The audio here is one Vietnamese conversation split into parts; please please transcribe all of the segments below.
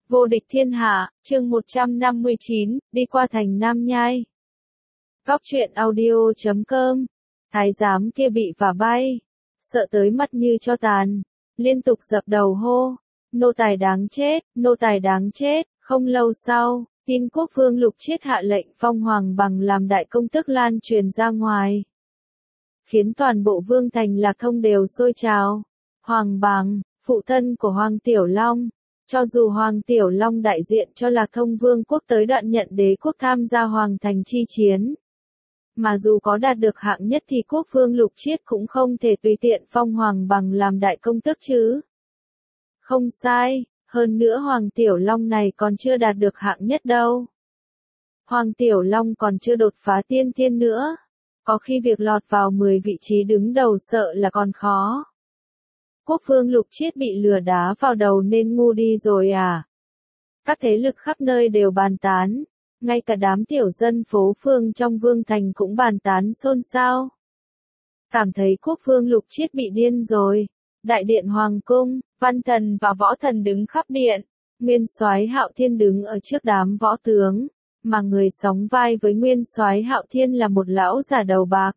Vô địch thiên hạ, chương 159, đi qua thành Nam Nhai. Góc truyện audio.com. Thái giám kia bị vả bay, sợ tới mắt như cho tàn, liên tục dập đầu hô, nô tài đáng chết, nô tài đáng chết. Không lâu sau, tin quốc vương Lục Chiết hạ lệnh phong Hoàng Bằng làm đại công tước lan truyền ra ngoài, khiến toàn bộ vương thành Lạc Thông đều sôi trào. Hoàng Bằng, phụ thân của Hoàng Tiểu Long. Cho dù Hoàng Tiểu Long đại diện cho Lạc Thông Vương quốc tới Đoạn Nhận Đế quốc tham gia Hoàng thành chi chiến, mà dù có đạt được hạng nhất thì quốc vương Lục Chiết cũng không thể tùy tiện phong Hoàng Bằng làm đại công tước chứ. Không sai, hơn nữa Hoàng Tiểu Long này còn chưa đạt được hạng nhất đâu. Hoàng Tiểu Long còn chưa đột phá tiên thiên nữa, có khi việc lọt vào 10 vị trí đứng đầu sợ là còn khó. Quốc vương Lục Chiết bị lừa đá vào đầu nên ngu đi rồi à? Các thế lực khắp nơi đều bàn tán, ngay cả đám tiểu dân phố phường trong vương thành cũng bàn tán xôn xao. Cảm thấy quốc vương Lục Chiết bị điên rồi. Đại điện hoàng cung, văn thần và võ thần đứng khắp điện, nguyên soái Hạo Thiên đứng ở trước đám võ tướng, mà người sóng vai với nguyên soái Hạo Thiên là một lão già đầu bạc.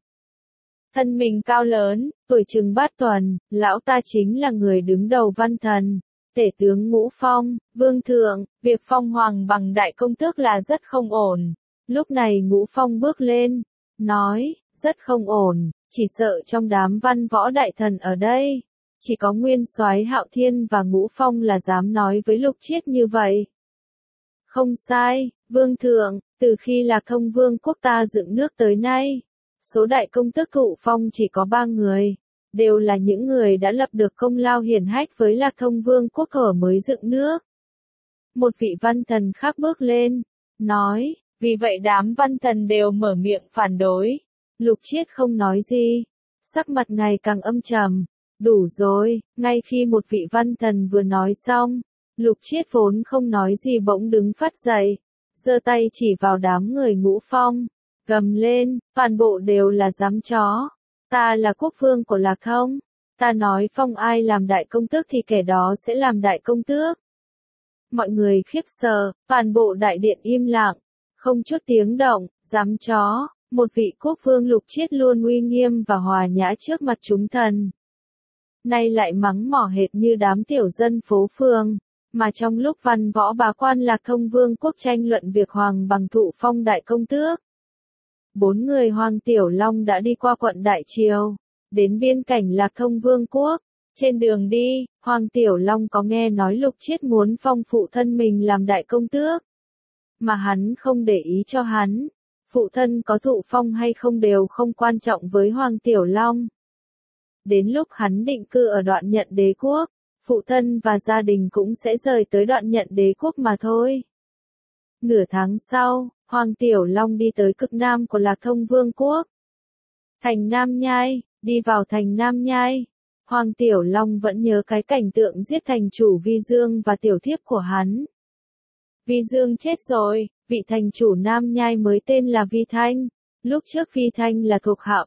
Thân mình cao lớn, tuổi chừng bát tuần, lão ta chính là người đứng đầu văn thần, tể tướng Ngũ Phong. Vương thượng, việc phong Hoàng Bằng đại công tước là rất không ổn. Lúc này Ngũ Phong bước lên, nói, rất không ổn, chỉ sợ trong đám văn võ đại thần ở đây, chỉ có nguyên soái Hạo Thiên và Ngũ Phong là dám nói với Lục Chiết như vậy. Không sai, vương thượng, từ khi Lạc Thông Vương quốc ta dựng nước tới nay, số đại công tước thụ phong chỉ có 3 người, đều là những người đã lập được công lao hiển hách với Lạc Thông Vương quốc ở mới dựng nước. Một vị văn thần khác bước lên, nói, vì vậy đám văn thần đều mở miệng phản đối. Lục Chiết không nói gì, sắc mặt ngày càng âm trầm. Đủ rồi, ngay khi một vị văn thần vừa nói xong, Lục Chiết vốn không nói gì bỗng đứng phát dậy, giơ tay chỉ vào đám người Ngũ Phong, gầm lên, toàn bộ đều là giám chó. Ta là quốc vương của Lạc Thông, ta nói phong ai làm đại công tước thì kẻ đó sẽ làm đại công tước. Mọi người khiếp sợ, toàn bộ đại điện im lặng, không chút tiếng động. Giám chó, một vị quốc vương Lục Chiết luôn uy nghiêm và hòa nhã trước mặt chúng thần, nay lại mắng mỏ hệt như đám tiểu dân phố phường, mà trong lúc văn võ bá quan Lạc Thông Vương quốc tranh luận việc Hoàng Bằng thụ phong đại công tước. 4 người Hoàng Tiểu Long đã đi qua quận Đại Triều, đến biên cảnh Lạc Thông Vương quốc. Trên đường đi, Hoàng Tiểu Long có nghe nói Lục Chiết muốn phong phụ thân mình làm đại công tước, mà hắn không để ý cho hắn. Phụ thân có thụ phong hay không đều không quan trọng với Hoàng Tiểu Long. Đến lúc hắn định cư ở Đoạn Nhận Đế quốc, phụ thân và gia đình cũng sẽ rời tới Đoạn Nhận Đế quốc mà thôi. Nửa tháng sau, Hoàng Tiểu Long đi tới cực nam của Lạc Thông Vương quốc. Thành Nam Nhai, đi vào thành Nam Nhai. Hoàng Tiểu Long vẫn nhớ cái cảnh tượng giết thành chủ Vi Dương và tiểu thiếp của hắn. Vi Dương chết rồi, vị thành chủ Nam Nhai mới tên là Vi Thanh. Lúc trước Vi Thanh là thuộc hạ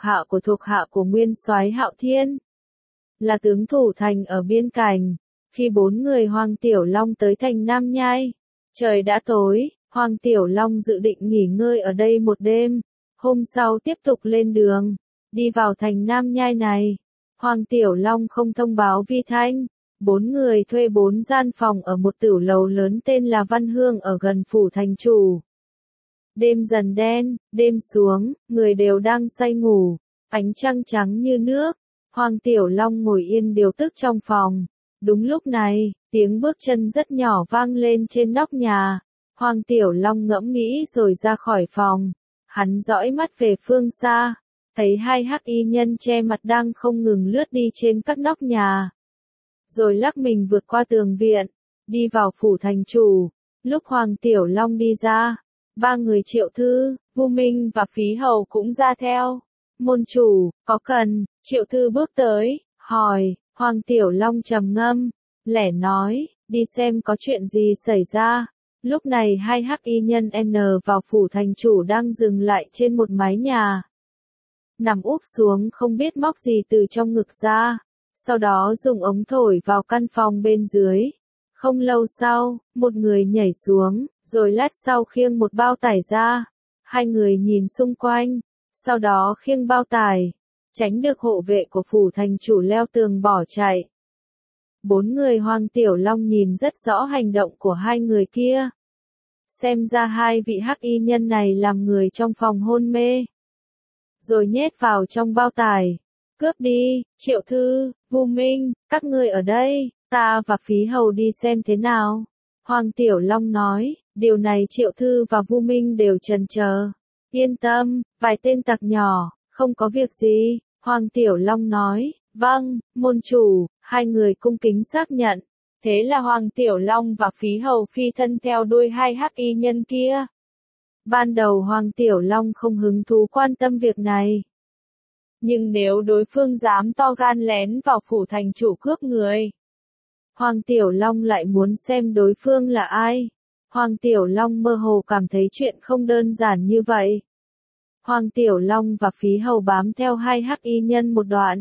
của nguyên soái Hạo Thiên, là tướng thủ thành ở biên cảnh. Khi 4 người Hoàng Tiểu Long tới thành Nam Nhai, trời đã tối, Hoàng Tiểu Long dự định nghỉ ngơi ở đây một đêm, hôm sau tiếp tục lên đường, đi vào thành Nam Nhai này. Hoàng Tiểu Long không thông báo Vi Thanh, 4 người thuê 4 gian phòng ở một tiểu lầu lớn tên là Văn Hương ở gần phủ thành chủ. Đêm dần đen, đêm xuống, người đều đang say ngủ, ánh trăng trắng như nước. Hoàng Tiểu Long ngồi yên điều tức trong phòng. Đúng lúc này, tiếng bước chân rất nhỏ vang lên trên nóc nhà. Hoàng Tiểu Long ngẫm nghĩ rồi ra khỏi phòng. Hắn dõi mắt về phương xa, thấy 2 hắc y nhân che mặt đang không ngừng lướt đi trên các nóc nhà, rồi lắc mình vượt qua tường viện, đi vào phủ thành chủ. Lúc Hoàng Tiểu Long đi ra, 3 người Triệu Thư, Vu Minh và Phí Hầu cũng ra theo. Môn chủ, có cần? Triệu Thư bước tới, hỏi. Hoàng Tiểu Long trầm ngâm, lẻ nói, đi xem có chuyện gì xảy ra. Lúc này 2 hắc y nhân N vào phủ thành chủ đang dừng lại trên một mái nhà, nằm úp xuống không biết móc gì từ trong ngực ra, sau đó dùng ống thổi vào căn phòng bên dưới. Không lâu sau, một người nhảy xuống, rồi lát sau khiêng một bao tải ra. Hai người nhìn xung quanh, sau đó khiêng bao tải, tránh được hộ vệ của phủ thành chủ leo tường bỏ chạy. Bốn người Hoàng Tiểu Long nhìn rất rõ hành động của hai người kia. Xem ra hai vị hắc y nhân này làm người trong phòng hôn mê. Rồi nhét vào trong bao tải. Cướp đi, Triệu Thư, Vu Minh, các ngươi ở đây, ta và Phí Hầu đi xem thế nào. Hoàng Tiểu Long nói, điều này Triệu Thư và Vu Minh đều chần chờ. Yên tâm, vài tên tặc nhỏ, không có việc gì. Hoàng Tiểu Long nói, vâng, môn chủ, hai người cung kính xác nhận. Thế là Hoàng Tiểu Long và Phí Hầu phi thân theo đuôi hai hắc y nhân kia. Ban đầu Hoàng Tiểu Long không hứng thú quan tâm việc này. Nhưng nếu đối phương dám to gan lén vào phủ thành chủ cướp người, Hoàng Tiểu Long lại muốn xem đối phương là ai. Hoàng Tiểu Long mơ hồ cảm thấy chuyện không đơn giản như vậy. Hoàng Tiểu Long và Phí Hầu bám theo hai hắc y nhân một đoạn.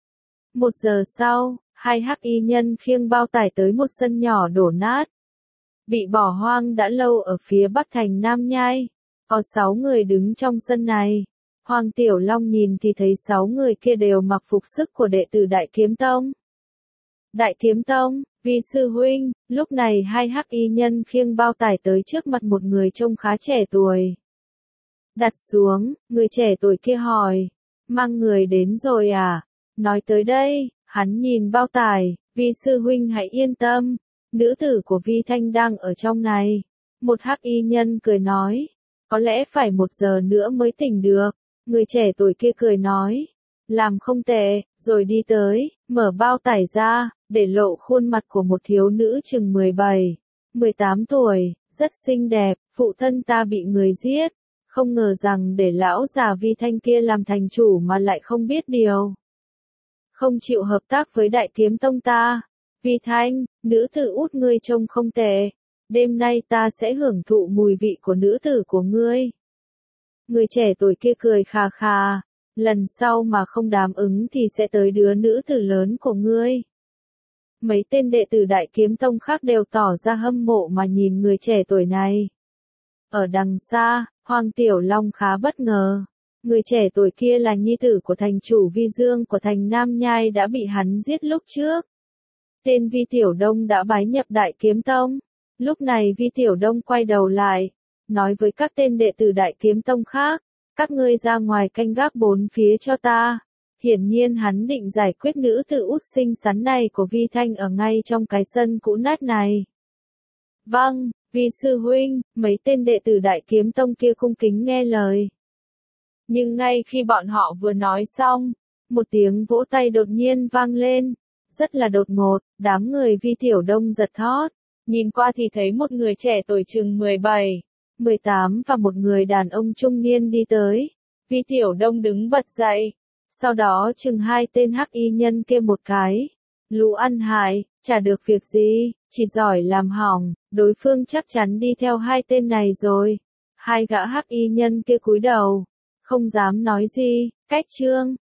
1 giờ sau, hai hắc y nhân khiêng bao tải tới một sân nhỏ đổ nát. Bị bỏ hoang đã lâu ở phía bắc thành Nam Nhai. Có 6 người đứng trong sân này. Hoàng Tiểu Long nhìn thì thấy 6 người kia đều mặc phục sức của đệ tử Đại Kiếm Tông. Đại Kiếm Tông, Vi sư huynh, lúc này hai hắc y nhân khiêng bao tải tới trước mặt một người trông khá trẻ tuổi. Đặt xuống, người trẻ tuổi kia hỏi, mang người đến rồi à? Nói tới đây, hắn nhìn bao tải, Vi sư huynh hãy yên tâm, nữ tử của Vi Thanh đang ở trong này. Một hắc y nhân cười nói, có lẽ phải 1 giờ nữa mới tỉnh được. Người trẻ tuổi kia cười nói, làm không tệ, rồi đi tới, mở bao tải ra, để lộ khuôn mặt của một thiếu nữ chừng 17, 18 tuổi, rất xinh đẹp. Phụ thân ta bị người giết, không ngờ rằng để lão già Vi Thanh kia làm thành chủ mà lại không biết điều. Không chịu hợp tác với Đại Kiếm Tông ta. Vi Thanh, nữ tử út ngươi trông không tệ, đêm nay ta sẽ hưởng thụ mùi vị của nữ tử của ngươi. Người trẻ tuổi kia cười khà khà, lần sau mà không đáp ứng thì sẽ tới đứa nữ tử lớn của ngươi. Mấy tên đệ tử Đại Kiếm Tông khác đều tỏ ra hâm mộ mà nhìn người trẻ tuổi này. Ở đằng xa, Hoàng Tiểu Long khá bất ngờ. Người trẻ tuổi kia là nhi tử của thành chủ Vi Dương của thành Nam Nhai đã bị hắn giết lúc trước. Tên Vi Tiểu Đông đã bái nhập Đại Kiếm Tông. Lúc này Vi Tiểu Đông quay đầu lại, nói với các tên đệ tử Đại Kiếm Tông khác, các ngươi ra ngoài canh gác bốn phía cho ta. Hiển nhiên hắn định giải quyết nữ tử út xinh xắn này của Vi Thanh ở ngay trong cái sân cũ nát này. Vâng, Vi sư huynh, mấy tên đệ tử Đại Kiếm Tông kia cung kính nghe lời. Nhưng ngay khi bọn họ vừa nói xong, một tiếng vỗ tay đột nhiên vang lên, rất là đột ngột, đám người Vi Tiểu Đông giật thót, nhìn qua thì thấy một người trẻ tuổi chừng 17, 18 và một người đàn ông trung niên đi tới. Vi Tiểu Đông đứng bật dậy, sau đó chừng hai tên hắc y nhân kia một cái. Lũ ăn hại, chả được việc gì, chỉ giỏi làm hỏng, đối phương chắc chắn đi theo hai tên này rồi. Hai gã hắc y nhân kia cúi đầu, không dám nói gì, cách chương.